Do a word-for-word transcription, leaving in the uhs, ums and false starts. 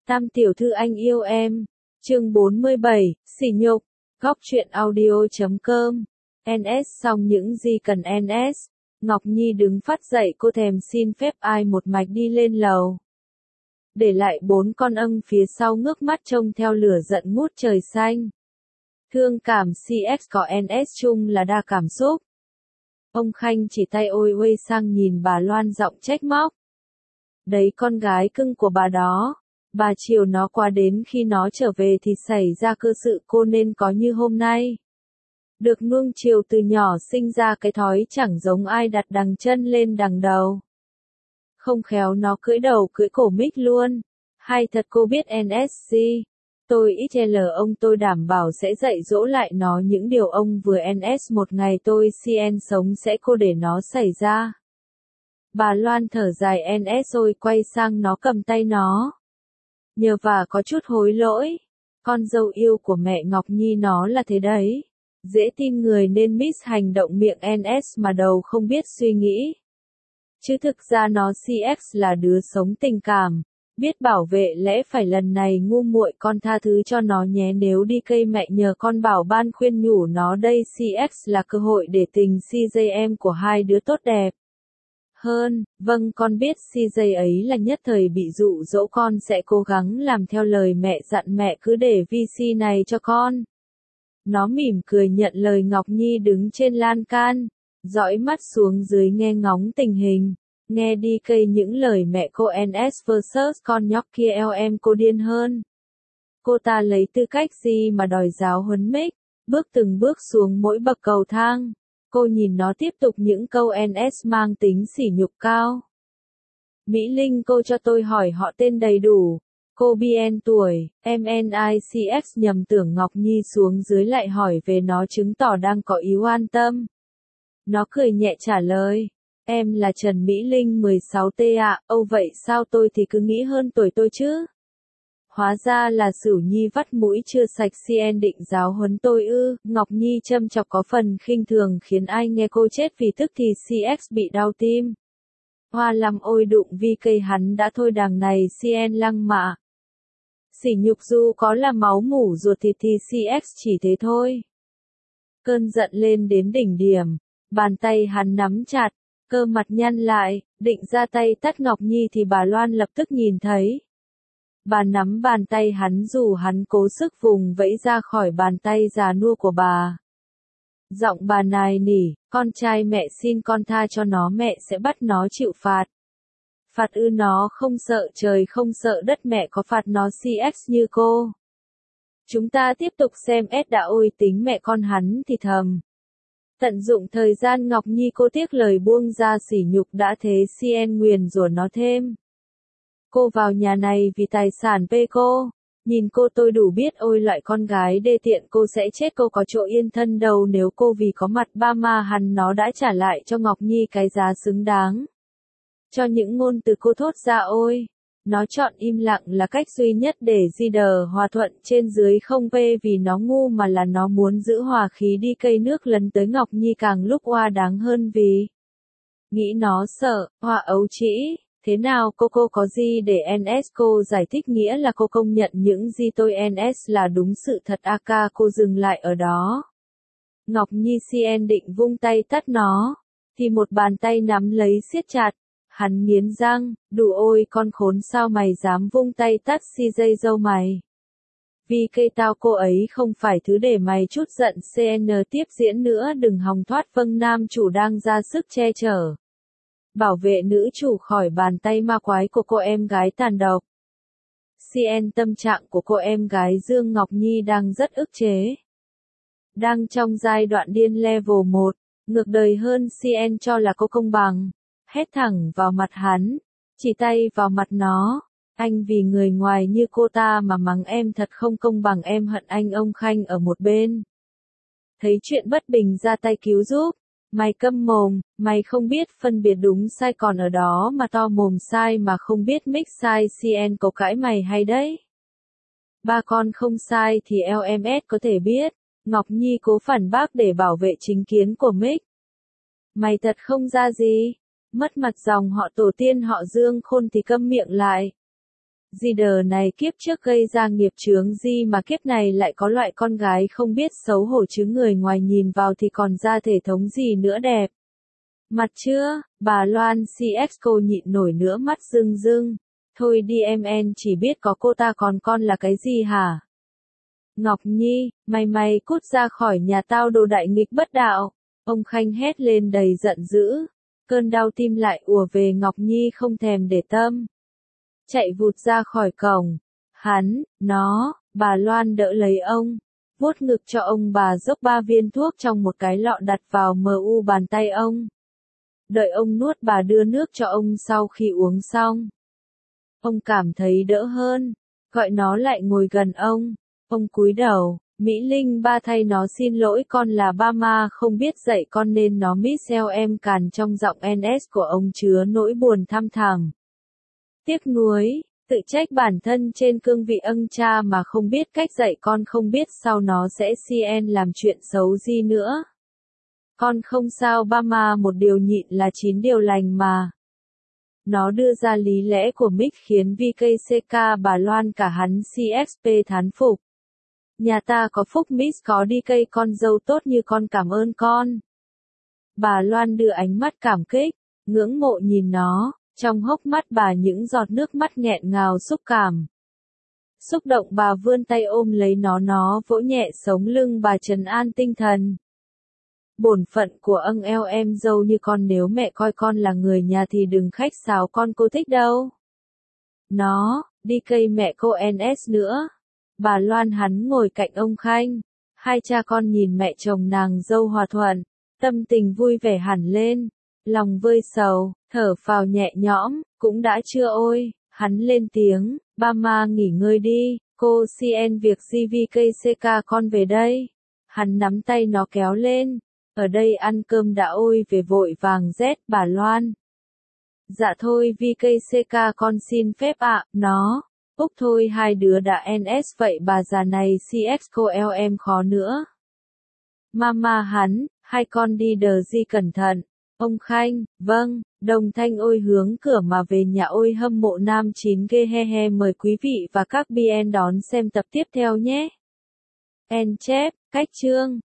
Tam tiểu thư anh yêu em. Chương bốn mươi bảy, sỉ nhục. Góc truyện audio.com. en ét xong những gì cần en ét. Ngọc Nhi đứng phát dậy, cô thèm xin phép ai một mạch đi lên lầu. Để lại bốn con âng phía sau ngước mắt trông theo lửa giận ngút trời xanh. Thương cảm xê ích có en ét chung là đa cảm xúc. Ông Khanh chỉ tay ôi uây sang nhìn bà Loan giọng trách móc. Đấy con gái cưng của bà đó. Bà chiều nó qua đến khi nó trở về thì xảy ra cơ sự cô nên có như hôm nay. Được nuông chiều từ nhỏ sinh ra cái thói chẳng giống ai đặt đằng chân lên đằng đầu. Không khéo nó cưỡi đầu cưỡi cổ Mick luôn. Hay thật cô biết en ét xê. Tôi ít lờ ông tôi đảm bảo sẽ dạy dỗ lại nó những điều ông vừa en ét một ngày tôi xê en sống sẽ cô để nó xảy ra. Bà Loan thở dài en ét rồi quay sang nó cầm tay nó. Nhờ và có chút hối lỗi. Con dâu yêu của mẹ Ngọc Nhi nó là thế đấy. Dễ tin người nên miss hành động miệng en ét mà đầu không biết suy nghĩ. Chứ thực ra nó xê ích là đứa sống tình cảm. Biết bảo vệ lẽ phải lần này ngu muội con tha thứ cho nó nhé nếu đi cây mẹ nhờ con bảo ban khuyên nhủ nó đây xê ích là cơ hội để tình xê giê em của hai đứa tốt đẹp. Hơn, vâng con biết xê giê ấy là nhất thời bị dụ dỗ con sẽ cố gắng làm theo lời mẹ dặn mẹ cứ để vê xê này cho con. Nó mỉm cười nhận lời Ngọc Nhi đứng trên lan can, dõi mắt xuống dưới nghe ngóng tình hình. Nghe đi cây những lời mẹ cô en ét versus con nhóc kia eo em cô điên hơn. Cô ta lấy tư cách gì mà đòi giáo huấn Mick, bước từng bước xuống mỗi bậc cầu thang. Cô nhìn nó tiếp tục những câu en ét mang tính sỉ nhục cao. Mỹ Linh cô cho tôi hỏi họ tên đầy đủ. Cô Bien tuổi, em en i xê ích nhầm tưởng Ngọc Nhi xuống dưới lại hỏi về nó chứng tỏ đang có ý quan tâm. Nó cười nhẹ trả lời. Em là Trần Mỹ Linh mười sáu T ạ, âu vậy sao tôi thì cứ nghĩ hơn tuổi tôi chứ. Hóa ra là Sửu Nhi vắt mũi chưa sạch xê en định giáo huấn tôi ư, Ngọc Nhi châm chọc có phần khinh thường khiến ai nghe cô chết vì tức thì xê ích bị đau tim. Hoa lắm ôi đụng vi cây hắn đã thôi đằng này xê en lăng mạ. Sỉ nhục dù có là máu mủ ruột thịt thì xê ích chỉ thế thôi. Cơn giận lên đến đỉnh điểm, bàn tay hắn nắm chặt, cơ mặt nhăn lại, định ra tay tát Ngọc Nhi thì bà Loan lập tức nhìn thấy. Bà nắm bàn tay hắn dù hắn cố sức vùng vẫy ra khỏi bàn tay già nua của bà. Giọng bà nài nỉ, con trai mẹ xin con tha cho nó mẹ sẽ bắt nó chịu phạt. Phạt ư nó không sợ trời không sợ đất mẹ có phạt nó xê ích như cô. Chúng ta tiếp tục xem ét đã ôi tính mẹ con hắn thì thầm. Tận dụng thời gian Ngọc Nhi cô tiếc lời buông ra sỉ nhục đã thế xê en nguyền rủa nó thêm. Cô vào nhà này vì tài sản pê cô. Nhìn cô tôi đủ biết ôi loại con gái đê tiện cô sẽ chết cô có chỗ yên thân đâu nếu cô vì có mặt ba ma hắn nó đã trả lại cho Ngọc Nhi cái giá xứng đáng. Cho những ngôn từ cô thốt ra ôi. Nó chọn im lặng là cách duy nhất để di đờ hòa thuận trên dưới không về vì nó ngu mà là nó muốn giữ hòa khí đi cây nước lấn tới Ngọc Nhi càng lúc oa đáng hơn vì. Nghĩ nó sợ, hoa ấu trĩ, thế nào cô cô có gì để en ét cô giải thích nghĩa là cô công nhận những gì tôi en ét là đúng sự thật a ca cô dừng lại ở đó. Ngọc Nhi xê en định vung tay tát nó, thì một bàn tay nắm lấy siết chặt. Hắn nghiến răng, đủ ôi con khốn sao mày dám vung tay tát xê giê dâu mày. Vì cây tao cô ấy không phải thứ để mày chút giận xê en tiếp diễn nữa đừng hòng thoát vâng nam chủ đang ra sức che chở. Bảo vệ nữ chủ khỏi bàn tay ma quái của cô em gái tàn độc. xê en tâm trạng của cô em gái Dương Ngọc Nhi đang rất ức chế. Đang trong giai đoạn điên level một, ngược đời hơn xê en cho là cô công bằng. Hét thẳng vào mặt hắn, chỉ tay vào mặt nó, anh vì người ngoài như cô ta mà mắng em thật không công bằng em hận anh ông Khanh ở một bên. Thấy chuyện bất bình ra tay cứu giúp, mày câm mồm, mày không biết phân biệt đúng sai còn ở đó mà to mồm sai mà không biết Mick sai xê en có cãi mày hay đấy. Ba con không sai thì lờ em ét có thể biết, Ngọc Nhi cố phản bác để bảo vệ chính kiến của Mick. Mày thật không ra gì. Mất mặt dòng họ tổ tiên họ Dương Khôn thì câm miệng lại. Di đờ này kiếp trước gây ra nghiệp chướng gì mà kiếp này lại có loại con gái không biết xấu hổ chứ, người ngoài nhìn vào thì còn ra thể thống gì nữa đẹp. Mặt chưa, bà Loan xê ích cô nhịn nổi nữa, mắt rưng rưng. Thôi đi em, en chỉ biết có cô ta, còn con là cái gì hả? Ngọc Nhi, mày mày cút ra khỏi nhà tao, đồ đại nghịch bất đạo. Ông Khanh hét lên đầy giận dữ. Cơn đau tim lại ùa về Ngọc Nhi không thèm để tâm. Chạy vụt ra khỏi cổng. Hắn, nó, bà Loan đỡ lấy ông. Vuốt ngực cho ông, bà dốc ba viên thuốc trong một cái lọ đặt vào mờ u bàn tay ông. Đợi ông nuốt, bà đưa nước cho ông. Sau khi uống xong, ông cảm thấy đỡ hơn. Gọi nó lại ngồi gần ông. Ông cúi đầu. Mỹ Linh ba thay nó xin lỗi, con là ba ma không biết dạy con nên nó Michelle em càn, trong giọng en ét của ông chứa nỗi buồn thăm thẳm. Tiếc nuối, tự trách bản thân trên cương vị ân cha mà không biết cách dạy con, không biết sau nó sẽ cn làm chuyện xấu gì nữa. Con không sao ba ma, một điều nhịn là chín điều lành mà. Nó đưa ra lý lẽ của Mick khiến vê ca xê ca, bà Loan cả hắn xê ích pê thán phục. Nhà ta có phúc Miss có đi cây con dâu tốt như con, cảm ơn con. Bà Loan đưa ánh mắt cảm kích, ngưỡng mộ nhìn nó, trong hốc mắt bà những giọt nước mắt nghẹn ngào xúc cảm. Xúc động bà vươn tay ôm lấy nó, nó vỗ nhẹ sống lưng bà trấn an tinh thần. Bổn phận của ân eo em dâu như con, nếu mẹ coi con là người nhà thì đừng khách sáo con, cô thích đâu. Nó, đi cây mẹ cô en ét nữa. Bà Loan hắn ngồi cạnh ông Khanh. Hai cha con nhìn mẹ chồng nàng dâu hòa thuận, tâm tình vui vẻ hẳn lên. Lòng vơi sầu, thở phào nhẹ nhõm, cũng đã trưa ôi. Hắn lên tiếng, ba ma nghỉ ngơi đi, cô cn việc gì vê ca xê ca, con về đây. Hắn nắm tay nó kéo lên. Ở đây ăn cơm đã, ôi về vội vàng rét. Bà Loan. Dạ thôi vê ca xê ca, con xin phép ạ. À. Nó. Úc thôi, hai đứa đã en ét vậy, bà già này xê ích cô eo em khó nữa. Mama hắn, hai con đi đờ di cẩn thận. Ông Khanh, vâng. Đồng Thanh ôi hướng cửa mà về nhà, ôi hâm mộ nam chín ghê he he. Mời quý vị và các bi en đón xem tập tiếp theo nhé. En chép, cách chương.